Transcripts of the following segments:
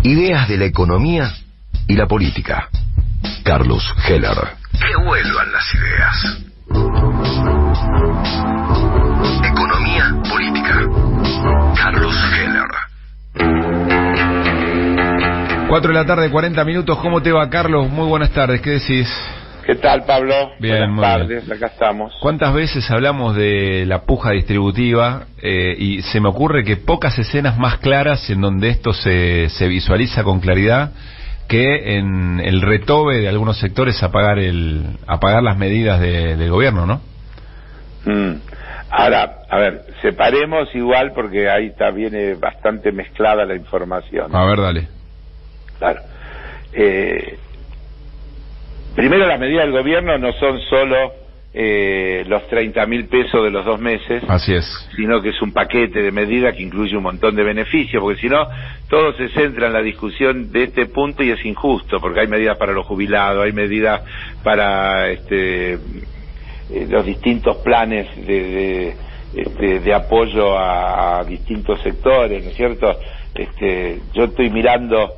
Ideas de la economía y la política. Carlos Heller. Que vuelvan las ideas. Economía, política. Carlos Heller. 4 de la tarde, 40 minutos. ¿Cómo te va, Carlos? Muy buenas tardes. ¿Qué decís? ¿Qué tal, Pablo? Bien, buenas tardes, acá estamos. ¿Cuántas veces hablamos de la puja distributiva y se me ocurre que pocas escenas más claras en donde esto se visualiza con claridad que en el retobe de algunos sectores a pagar las medidas del gobierno, ¿no? Ahora, a ver, separemos igual porque ahí viene bastante mezclada la información. A ver, dale. Claro. Primero, las medidas del gobierno no son solo los 30.000 pesos de los 2 meses. Así es. Sino que es un paquete de medidas que incluye un montón de beneficios, porque si no, todo se centra en la discusión de este punto y es injusto, porque hay medidas para los jubilados, hay medidas para los distintos planes de apoyo a distintos sectores, ¿no es cierto? Yo estoy mirando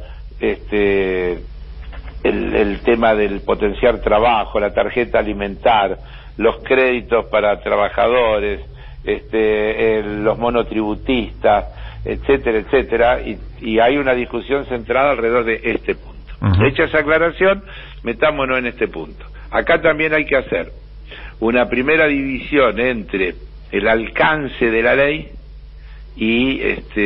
el tema del potenciar trabajo, la tarjeta alimentar, los créditos para trabajadores, los monotributistas, etcétera, etcétera, y hay una discusión centrada alrededor de este punto. Hecha esa aclaración, metámonos en este punto. Acá también hay que hacer una primera división entre el alcance de la ley y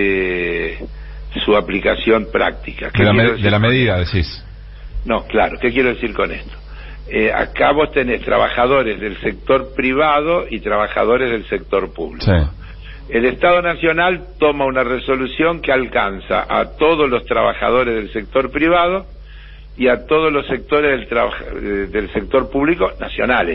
su aplicación práctica. De la medida, decís. No, claro, ¿qué quiero decir con esto? Acá vos tenés trabajadores del sector privado y trabajadores del sector público. Sí. El Estado Nacional toma una resolución que alcanza a todos los trabajadores del sector privado y a todos los sectores del sector público nacionales.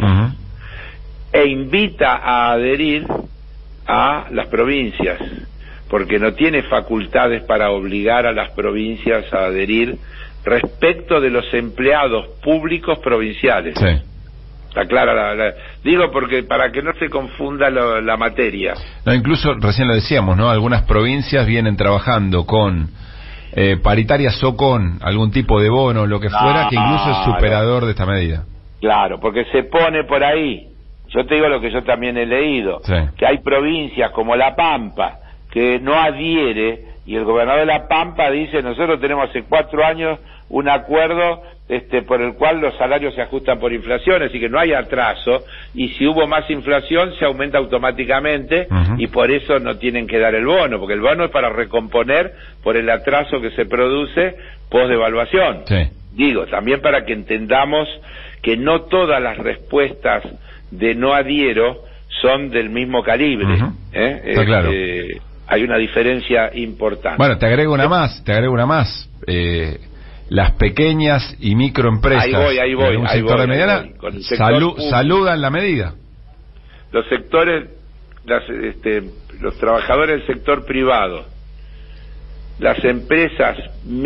E invita a adherir a las provincias, porque no tiene facultades para obligar a las provincias a adherir respecto de los empleados públicos provinciales. Sí. Está clara digo porque para que no se confunda la materia. No, incluso recién lo decíamos, ¿no? Algunas provincias vienen trabajando con paritarias o con algún tipo de bono, lo que fuera, que incluso es superador de esta medida. Claro, porque se pone por ahí. Yo te digo lo que yo también he leído, sí, que hay provincias como La Pampa que no adhiere, y el gobernador de La Pampa dice: nosotros tenemos hace 4 años un acuerdo por el cual los salarios se ajustan por inflación, así que no hay atraso, y si hubo más inflación se aumenta automáticamente, y por eso no tienen que dar el bono, porque el bono es para recomponer por el atraso que se produce post-devaluación. Sí. Digo, también para que entendamos que no todas las respuestas de no adhiero son del mismo calibre. Está claro. Hay una diferencia importante. Bueno, te agrego una más. Las pequeñas y microempresas ahí voy, un sector de mediana saludan la medida. Los sectores, los trabajadores del sector privado, las empresas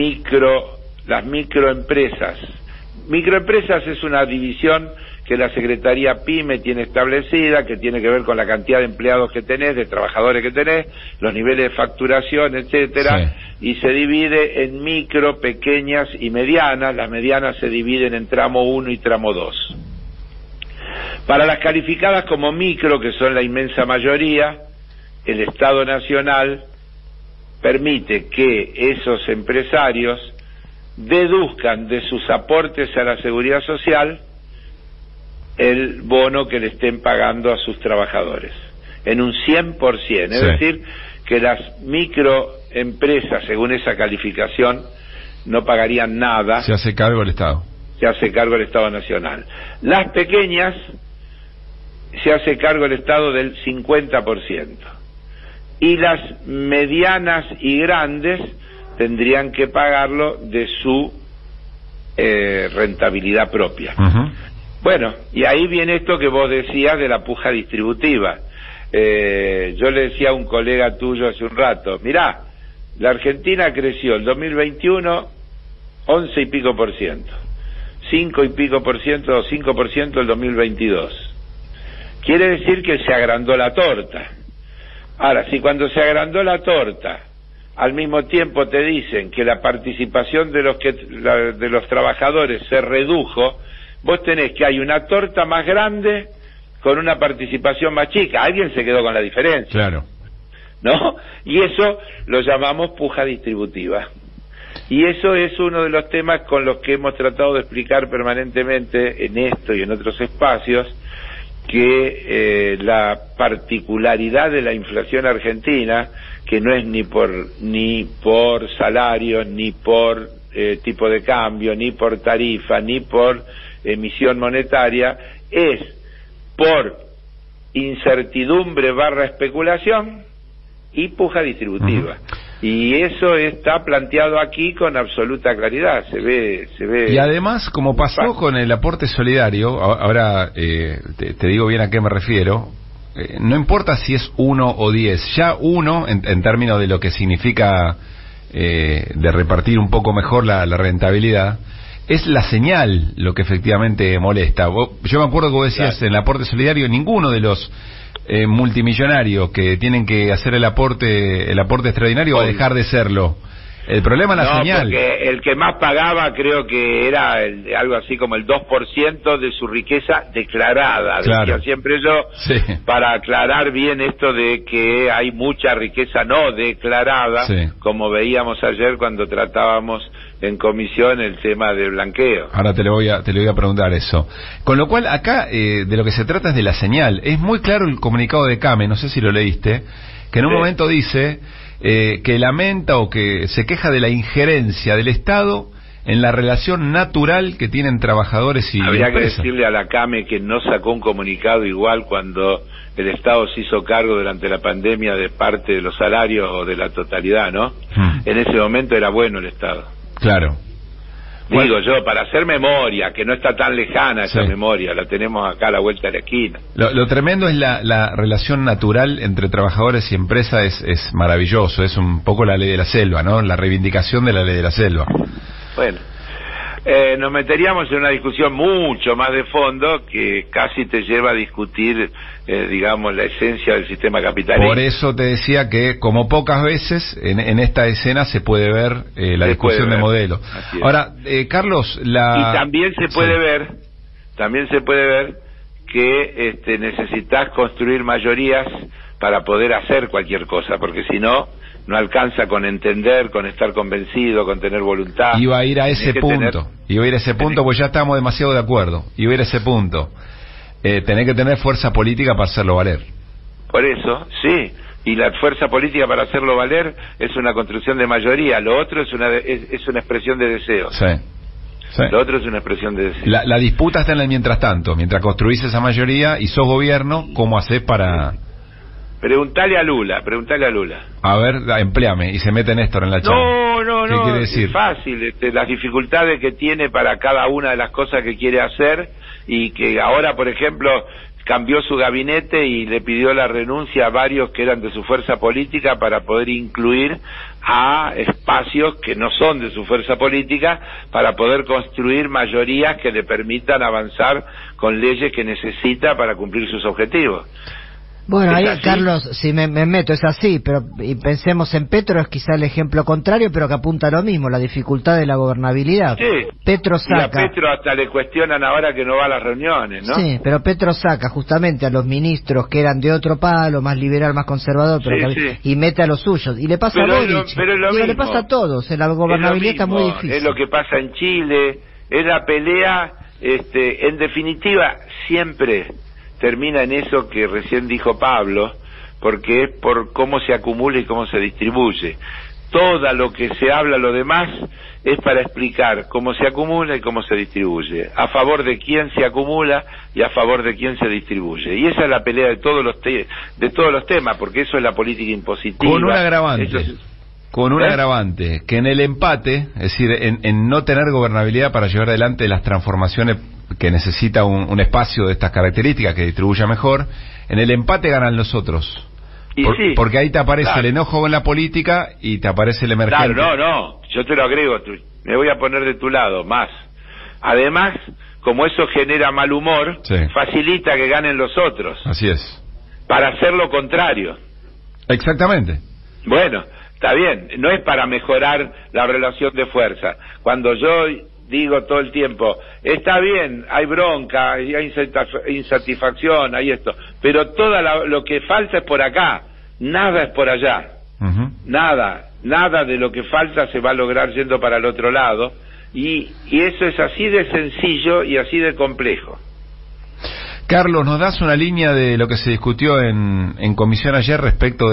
las microempresas. Microempresas es una división que la Secretaría PYME tiene establecida, que tiene que ver con la cantidad de empleados que tenés, de trabajadores que tenés, los niveles de facturación, etcétera, sí, y se divide en micro, pequeñas y medianas. Las medianas se dividen en tramo 1 y tramo 2. Para las calificadas como micro, que son la inmensa mayoría, el Estado Nacional permite que esos empresarios deduzcan de sus aportes a la Seguridad Social el bono que le estén pagando a sus trabajadores, en un 100%, es decir, que las microempresas, según esa calificación, no pagarían nada. Se hace cargo el Estado. Se hace cargo el Estado Nacional. Las pequeñas, se hace cargo el Estado del 50%. Y las medianas y grandes tendrían que pagarlo de su rentabilidad propia. Bueno, y ahí viene esto que vos decías de la puja distributiva. Yo le decía a un colega tuyo hace un rato: mirá, la Argentina creció el 2021 11 y pico por ciento, 5 y pico por ciento o 5% el 2022. Quiere decir que se agrandó la torta. Ahora, si cuando se agrandó la torta al mismo tiempo te dicen que la participación de los trabajadores se redujo, vos tenés que hay una torta más grande con una participación más chica. Alguien se quedó con la diferencia. Claro. ¿No? Y eso lo llamamos puja distributiva. Y eso es uno de los temas con los que hemos tratado de explicar permanentemente en esto y en otros espacios, que la particularidad de la inflación argentina, que no es ni por salario, ni por tipo de cambio, ni por tarifa, ni por emisión monetaria, es por incertidumbre / especulación y puja distributiva. Y eso está planteado aquí con absoluta claridad, se ve. Y además, como pasó con el aporte solidario, ahora te digo bien a qué me refiero, no importa si es 1 o 10, ya 1 en términos de lo que significa de repartir un poco mejor la rentabilidad, es la señal lo que efectivamente molesta. Yo me acuerdo que vos decías, en el aporte solidario, ninguno de los multimillonarios que tienen que hacer el aporte extraordinario va a dejar de serlo. El problema es la señal. Porque el que más pagaba creo que era algo así como el 2% de su riqueza declarada. Claro. Decía siempre yo, para aclarar bien esto de que hay mucha riqueza no declarada, como veíamos ayer cuando tratábamos en comisión el tema del blanqueo. Ahora te lo voy a preguntar eso. Con lo cual, acá de lo que se trata es de la señal. Es muy claro el comunicado de CAME, no sé si lo leíste, que en un momento dice que lamenta o que se queja de la injerencia del Estado en la relación natural que tienen trabajadores y habría empresas. Que decirle a la CAME que no sacó un comunicado igual cuando el Estado se hizo cargo durante la pandemia de parte de los salarios o de la totalidad, ¿no? En ese momento era bueno el Estado. Claro. Digo yo, para hacer memoria, que no está tan lejana esa memoria, la tenemos acá a la vuelta de la esquina. Lo tremendo es la relación natural entre trabajadores y empresa, es maravilloso, es un poco la ley de la selva, ¿no? La reivindicación de la ley de la selva. Bueno, nos meteríamos en una discusión mucho más de fondo que casi te lleva a discutir, digamos, la esencia del sistema capitalista. Por eso te decía que, como pocas veces, en esta escena se puede ver la discusión de modelo. Ahora, Carlos, y también se puede ver que necesitas construir mayorías para poder hacer cualquier cosa, porque si no alcanza con entender, con estar convencido, con tener voluntad. Iba a ir a ese punto, pues ya estamos demasiado de acuerdo. Iba a ir a ese punto. Tenés que tener fuerza política para hacerlo valer. Por eso, sí. Y la fuerza política para hacerlo valer es una construcción de mayoría. Lo otro es una expresión de deseo. Sí. Lo otro es una expresión de deseo. La disputa está en el mientras tanto. Mientras construís esa mayoría y sos gobierno, ¿cómo hacés para...? Preguntale a Lula. A ver, empléame, y se mete Néstor en la charla. No, ¿Qué quiere decir? Es fácil, las dificultades que tiene para cada una de las cosas que quiere hacer, y que ahora, por ejemplo, cambió su gabinete y le pidió la renuncia a varios que eran de su fuerza política para poder incluir a espacios que no son de su fuerza política, para poder construir mayorías que le permitan avanzar con leyes que necesita para cumplir sus objetivos. Bueno, ahí, Carlos, si me meto, es así, pero y pensemos en Petro, es quizá el ejemplo contrario, pero que apunta a lo mismo, la dificultad de la gobernabilidad. Sí. Petro saca... Y a Petro hasta le cuestionan ahora que no va a las reuniones, ¿no? Sí, pero Petro saca justamente a los ministros que eran de otro palo, más liberal, más conservador, pero y mete a los suyos. Y le pasa a Boric, le pasa a todos, en la gobernabilidad está muy difícil. Es lo que pasa en Chile, es la pelea, en definitiva, siempre termina en eso que recién dijo Pablo, porque es por cómo se acumula y cómo se distribuye. Todo lo que se habla, lo demás, es para explicar cómo se acumula y cómo se distribuye, a favor de quién se acumula y a favor de quién se distribuye. Y esa es la pelea de todos los temas, porque eso es la política impositiva. Con un agravante, que en el empate, es decir, en no tener gobernabilidad para llevar adelante las transformaciones que necesita un espacio de estas características que distribuya mejor, en el empate ganan los otros. Porque ahí te aparece el enojo con la política y te aparece el emergente. Claro, yo te lo agrego, me voy a poner de tu lado, más. Además, como eso genera mal humor, facilita que ganen los otros. Así es. Para hacer lo contrario. Exactamente. Bueno, Está bien, no es para mejorar la relación de fuerza. Cuando yo digo todo el tiempo, está bien, hay bronca, hay insatisfacción, hay esto, pero lo que falta es por acá, nada es por allá. Nada de lo que falta se va a lograr yendo para el otro lado, y eso es así de sencillo y así de complejo. Carlos, ¿nos das una línea de lo que se discutió en comisión ayer respecto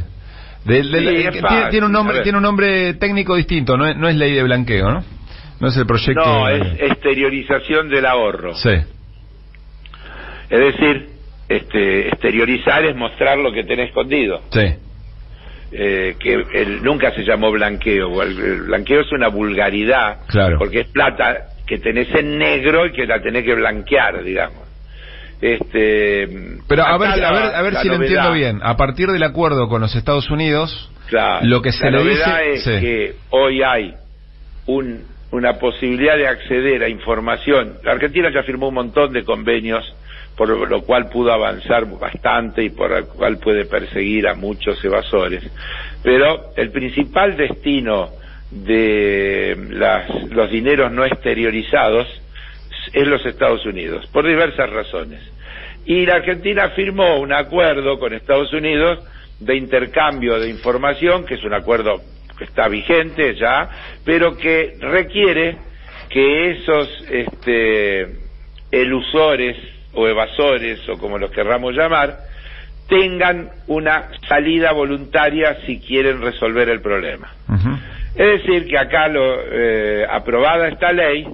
tiene un nombre técnico distinto, no es ley de blanqueo, ¿no? No es el proyecto. No, es exteriorización del ahorro. Sí. Es decir, exteriorizar es mostrar lo que tenés escondido. Sí. Nunca se llamó blanqueo. El blanqueo es una vulgaridad, claro, porque es plata que tenés en negro y que la tenés que blanquear, digamos. Pero a ver si lo entiendo bien. A partir del acuerdo con los Estados Unidos, claro, lo que se le dice es que hoy hay una posibilidad de acceder a información. La Argentina ya firmó un montón de convenios, por lo cual pudo avanzar bastante y por el cual puede perseguir a muchos evasores. Pero el principal destino de los dineros no exteriorizados es los Estados Unidos, por diversas razones. Y la Argentina firmó un acuerdo con Estados Unidos de intercambio de información, que es un acuerdo que está vigente ya, pero que requiere que esos elusores o evasores, o como los querramos llamar, tengan una salida voluntaria si quieren resolver el problema. Es decir, que acá aprobada esta ley,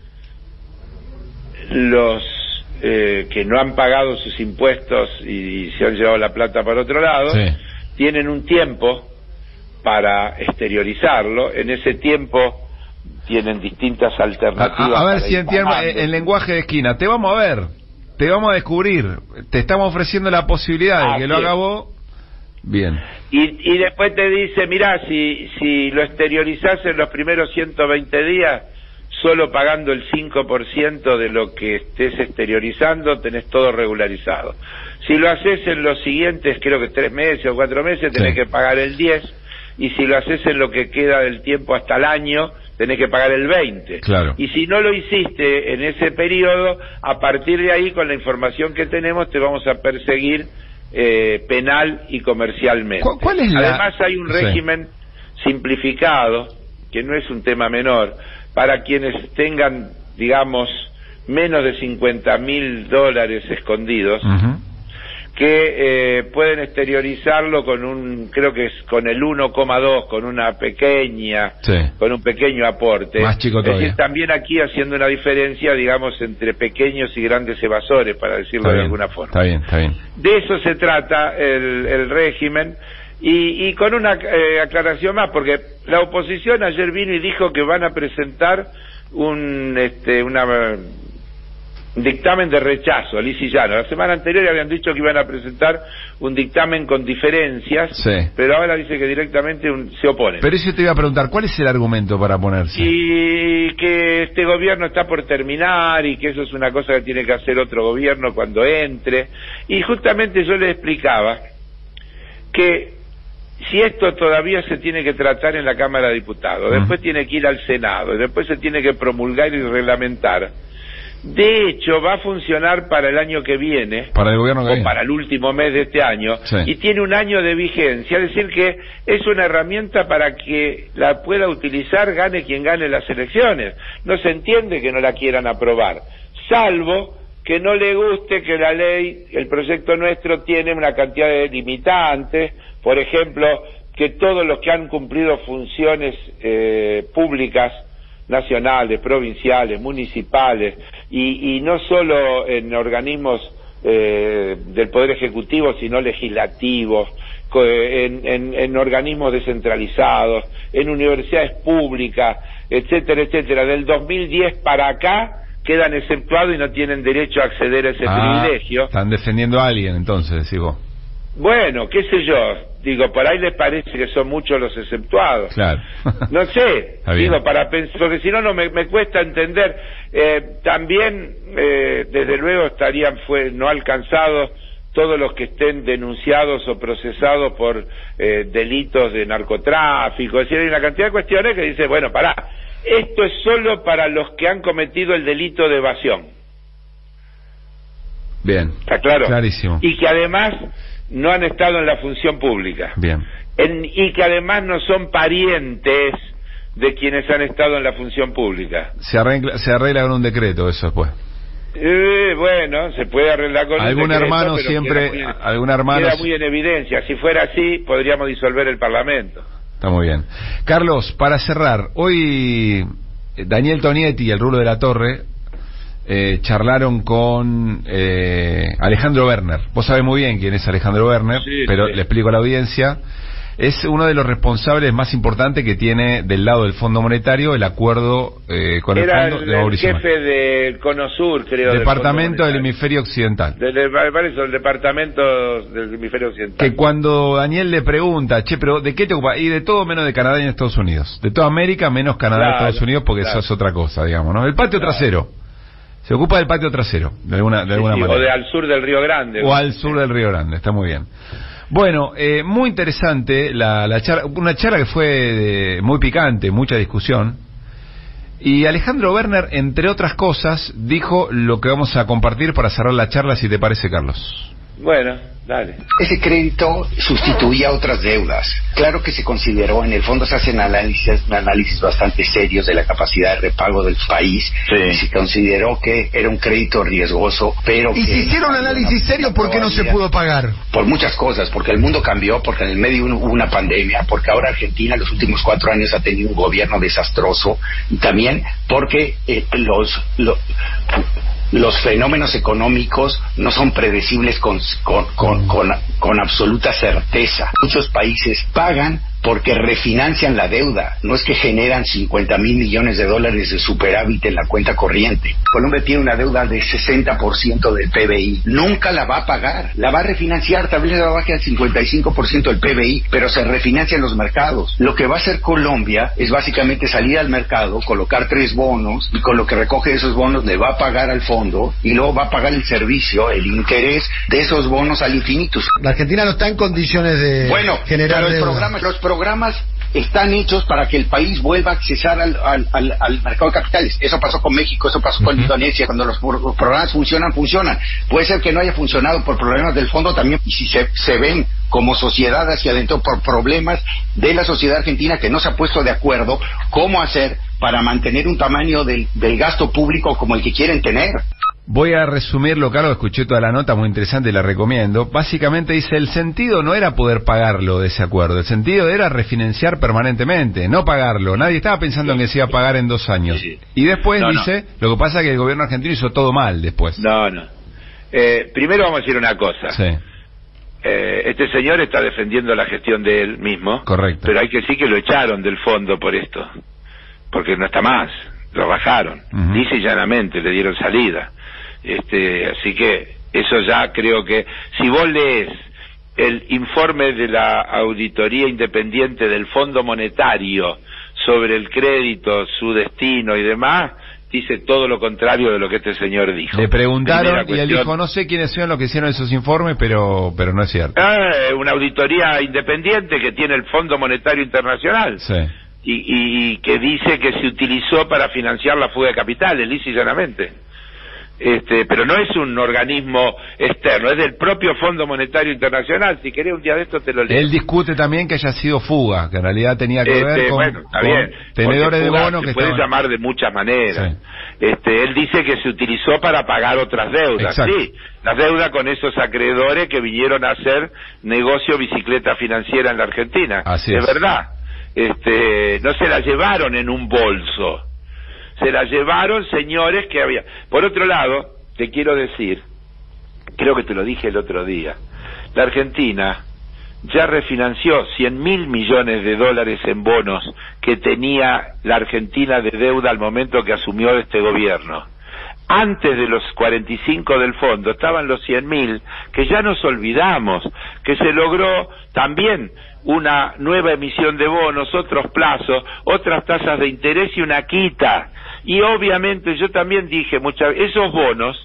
los que no han pagado sus impuestos y se han llevado la plata para otro lado, sí, tienen un tiempo para exteriorizarlo. En ese tiempo tienen distintas alternativas. A ver si entiendo el lenguaje de esquina. Te vamos a ver, te vamos a descubrir, te estamos ofreciendo la posibilidad de que lo haga vos. Bien. Y después te dice, mirá, si lo exteriorizás en los primeros 120 días, solo pagando el 5% de lo que estés exteriorizando, tenés todo regularizado. Si lo haces en los siguientes, creo que 3 meses o 4 meses, tenés que pagar el 10%, y si lo haces en lo que queda del tiempo hasta el año, tenés que pagar el 20%. Claro. Y si no lo hiciste en ese periodo, a partir de ahí, con la información que tenemos, te vamos a perseguir penal y comercialmente. ¿Cuál es Además hay un régimen simplificado, que no es un tema menor, para quienes tengan, digamos, menos de $50.000 escondidos, que pueden exteriorizarlo creo que es con el 1,2, con una pequeña, con un pequeño aporte. Más chico todavía. Es decir, también aquí haciendo una diferencia, digamos, entre pequeños y grandes evasores, para decirlo de alguna forma. Está bien, está bien. De eso se trata el régimen. Y con una aclaración más, porque la oposición ayer vino y dijo que van a presentar un dictamen de rechazo, Liz y Llano. La semana anterior habían dicho que iban a presentar un dictamen con diferencias, pero ahora dice que directamente se opone. Pero eso te iba a preguntar, ¿cuál es el argumento para oponerse? Y que este gobierno está por terminar y que eso es una cosa que tiene que hacer otro gobierno cuando entre. Y justamente yo les explicaba que si esto todavía se tiene que tratar en la Cámara de Diputados, después tiene que ir al Senado, y después se tiene que promulgar y reglamentar. De hecho, va a funcionar para el año que viene, para el gobierno que viene, para el último mes de este año, y tiene un año de vigencia, es decir que es una herramienta para que la pueda utilizar, gane quien gane las elecciones. No se entiende que no la quieran aprobar, salvo que no le guste que la ley, el proyecto nuestro tiene una cantidad de limitantes, por ejemplo, que todos los que han cumplido funciones públicas, nacionales, provinciales, municipales, y no solo en organismos del Poder Ejecutivo, sino legislativos, en organismos descentralizados, en universidades públicas, etcétera, etcétera. Del 2010 para acá quedan exceptuados y no tienen derecho a acceder a ese privilegio. Están defendiendo a alguien, entonces, decís vos. Bueno, qué sé yo, digo, por ahí les parece que son muchos los exceptuados. Claro. No sé, digo, para pensar, porque si no, me cuesta entender. También, desde luego, estarían no alcanzados todos los que estén denunciados o procesados por delitos de narcotráfico. Es decir, hay una cantidad de cuestiones que dice, bueno, pará, esto es solo para los que han cometido el delito de evasión. Bien. ¿Está claro? Clarísimo. Y que además no han estado en la función pública. Bien. Y que además no son parientes de quienes han estado en la función pública. Se arregla con un decreto eso después. Bueno, se puede arreglar con algún un decreto, hermano pero siempre queda muy en evidencia. Si fuera así, podríamos disolver el Parlamento. Está muy bien. Carlos, para cerrar, hoy Daniel Tonietti y el Rulo de la Torre charlaron con Alejandro Werner. Vos sabés muy bien quién es Alejandro Werner, sí, pero le explico a la audiencia. Es uno de los responsables más importantes que tiene del lado del Fondo Monetario el acuerdo con el Fondo de Mauricio Macri. Jefe del Cono Sur, creo. Departamento del Hemisferio Occidental. El Departamento del Hemisferio Occidental. Que cuando Daniel le pregunta, che, pero ¿de qué te ocupas? Y de todo menos de Canadá y Estados Unidos. De toda América menos Canadá y Estados Unidos, porque eso es otra cosa, digamos, ¿no? El patio trasero. Se ocupa del patio trasero, de alguna manera. O de al sur del Río Grande. O al sur del Río Grande, está muy bien. Bueno, muy interesante la charla, una charla que fue muy picante, mucha discusión. Y Alejandro Werner, entre otras cosas, dijo lo que vamos a compartir para cerrar la charla, si te parece, Carlos. Bueno, dale. Ese crédito sustituía otras deudas. Claro que se consideró, en el fondo se hacen análisis bastante serios de la capacidad de repago del país. Sí. Y se consideró que era un crédito riesgoso, pero... ¿Y si hicieron un análisis serio, por qué no se pudo pagar? Por muchas cosas, porque el mundo cambió, porque en el medio hubo una pandemia, porque ahora Argentina en los últimos 4 años ha tenido un gobierno desastroso, y también porque los fenómenos económicos no son predecibles con absoluta certeza. Muchos países pagan porque refinancian la deuda, no es que generan 50,000 millones de dólares de superávit en la cuenta corriente. Colombia tiene una deuda de 60% del PBI, nunca la va a pagar, la va a refinanciar, tal vez la baje al 55% del PBI, pero se refinancia en los mercados. Lo que va a hacer Colombia es básicamente salir al mercado, colocar 3 bonos, y con lo que recoge de esos bonos le va a pagar al fondo, y luego va a pagar el servicio, el interés de esos bonos al infinito. La Argentina no está en condiciones de generar deuda. Los programas están hechos para que el país vuelva a accesar al mercado de capitales. Eso pasó con México, eso pasó con Indonesia. Cuando los programas funcionan. Puede ser que no haya funcionado por problemas del fondo también, y si se ven como sociedad hacia adentro por problemas de la sociedad argentina que no se ha puesto de acuerdo cómo hacer para mantener un tamaño del gasto público como el que quieren tener. Voy a resumirlo, Carlos, escuché toda la nota, muy interesante y la recomiendo. Básicamente dice, el sentido no era poder pagarlo de ese acuerdo, el sentido era refinanciar permanentemente, no pagarlo. Nadie estaba pensando en que se iba a pagar en 2 años. Y después dice, lo que pasa es que el gobierno argentino hizo todo mal después. No. Primero vamos a decir una cosa. Sí. Este señor está defendiendo la gestión de él mismo. Correcto. Pero hay que decir que lo echaron del fondo por esto. Porque no está más. Lo bajaron. Dice y llanamente, le dieron salida. Así que eso ya creo que si vos lees el informe de la auditoría independiente del Fondo Monetario sobre el crédito, su destino y demás, dice todo lo contrario de lo que este señor dijo. Le preguntaron y él dijo, no sé quiénes son los que hicieron esos informes, pero no es cierto. Una auditoría independiente que tiene el Fondo Monetario Internacional. Sí. Y que dice que se utilizó para financiar la fuga de capitales, lisa y llanamente. Pero no es un organismo externo, es del propio Fondo Monetario Internacional. Si querés un día de esto te lo leo. Él discute también que haya sido fuga, que en realidad tenía que ver con tenedores de bonos que se puede llamar de muchas maneras. Sí. Él dice que se utilizó para pagar otras deudas. Exacto. Sí, las deudas con esos acreedores que vinieron a hacer negocio bicicleta financiera en la Argentina. Así es verdad. No se la llevaron en un bolso. Se la llevaron señores que había. Por otro lado, te quiero decir, creo que te lo dije el otro día, la Argentina ya refinanció 100.000 millones de dólares en bonos que tenía la Argentina de deuda al momento que asumió este gobierno. Antes de los 45 del fondo estaban los 100.000, que ya nos olvidamos, que se logró también una nueva emisión de bonos, otros plazos, otras tasas de interés y una quita. Y obviamente yo también dije esos bonos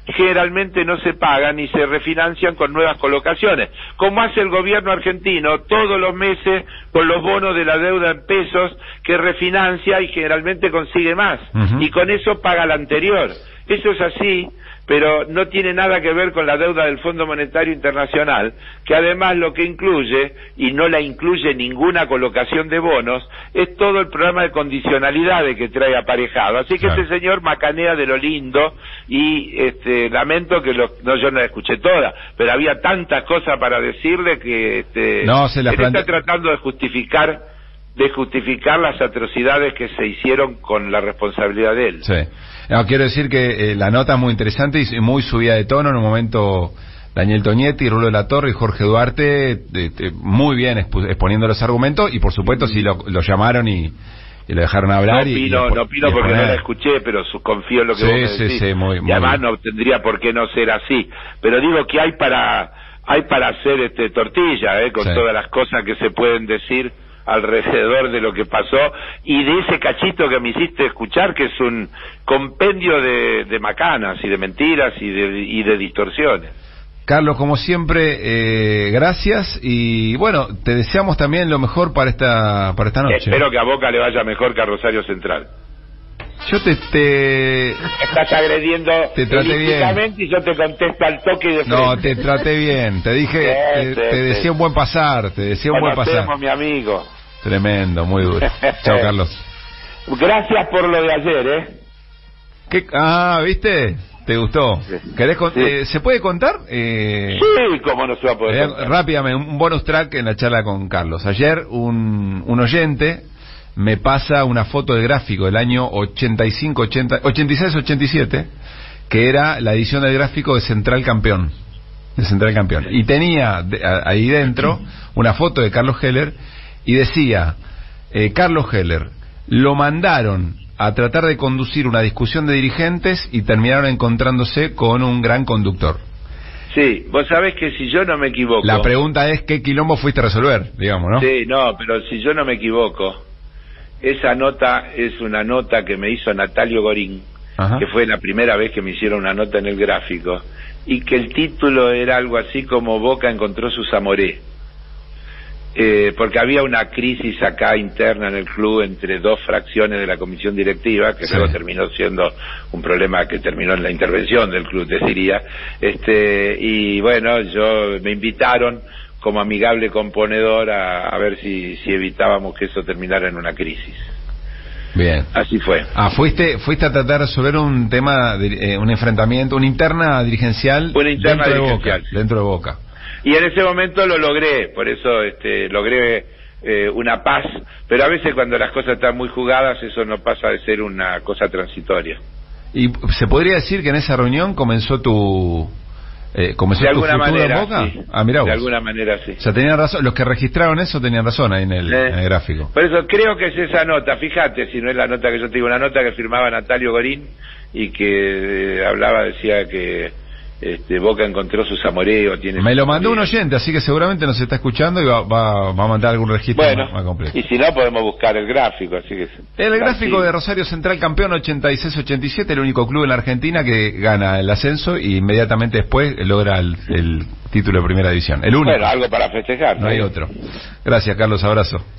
generalmente no se pagan y se refinancian con nuevas colocaciones, como hace el gobierno argentino todos los meses con los bonos de la deuda en pesos, que refinancia y generalmente consigue más, y con eso paga la anterior. Eso es así, pero no tiene nada que ver con la deuda del Fondo Monetario Internacional, que además lo que incluye, y no la incluye ninguna colocación de bonos, es todo el programa de condicionalidades que trae aparejado. Así que ese señor macanea de lo lindo, y lamento que no, yo no la escuché toda, pero había tantas cosas para decirle que él está tratando de justificar las atrocidades que se hicieron con la responsabilidad de él. Sí. No, quiero decir que la nota es muy interesante y muy subida de tono. En un momento Daniel Tonietti, Rulo de la Torre y Jorge Duarte muy bien exponiendo los argumentos, y por supuesto si lo llamaron y lo dejaron hablar. No opino porque no la escuché, pero confío en lo que vos me decís. Sí, muy y además bien. No tendría por qué no ser así, pero digo que hay para hacer tortilla, con todas las cosas que se pueden decir alrededor de lo que pasó y de ese cachito que me hiciste escuchar, que es un compendio de macanas y de mentiras y de distorsiones. Carlos, como siempre, gracias, y bueno, te deseamos también lo mejor para esta noche. Espero que a Boca le vaya mejor que a Rosario Central. Yo te estás agrediendo políticamente y yo te contesto al toque de frente. No, te traté bien, te dije, te decía un buen pasar, mi amigo. Tremendo, muy duro. Chao, Carlos. Gracias por lo de ayer, ¿viste? ¿Te gustó? Sí. ¿Querés ¿se puede contar? Sí, cómo no se va a poder contar. Rápidamente, un bonus track en la charla con Carlos. Ayer un oyente me pasa una foto de gráfico del año 86-87, que era la edición del gráfico de Central Campeón. Y tenía ahí dentro una foto de Carlos Heller y decía, Carlos Heller, lo mandaron a tratar de conducir una discusión de dirigentes y terminaron encontrándose con un gran conductor. Sí, vos sabés que si yo no me equivoco... La pregunta es, ¿qué quilombo fuiste a resolver? Digamos, ¿no? Sí, no, pero si yo no me equivoco, esa nota es una nota que me hizo Natalio Gorín, que fue la primera vez que me hicieron una nota en el gráfico, y que el título era algo así como Boca encontró su Zamoré. Porque había una crisis acá interna en el club entre dos fracciones de la comisión directiva, que luego terminó siendo un problema que terminó en la intervención del club, diría. Y bueno, me invitaron como amigable componedor a ver si evitábamos que eso terminara en una crisis. Bien. Así fue. Fuiste a tratar de resolver un tema, un enfrentamiento, una interna dirigencial, dentro de Boca. Y en ese momento lo logré, por eso logré una paz, pero a veces cuando las cosas están muy jugadas eso no pasa de ser una cosa transitoria. ¿Y se podría decir que en esa reunión comenzó tu futuro en Boca? Sí. Mirá vos. De alguna manera sí. O sea, tenían razón, los que registraron eso tenían razón ahí en el gráfico. Por eso creo que es esa nota, fíjate, si no es la nota que yo te digo, una nota que firmaba Natalio Gorín y que decía que Boca encontró su zamoreo. Me lo mandó un oyente, así que seguramente nos está escuchando y va a mandar algún registro más completo. Y si no, podemos buscar el gráfico. Así que el gráfico de Rosario Central campeón 86-87, el único club en la Argentina que gana el ascenso y inmediatamente después logra el título de primera división. El único. Bueno, algo para festejar. No hay otro. Gracias, Carlos, abrazo.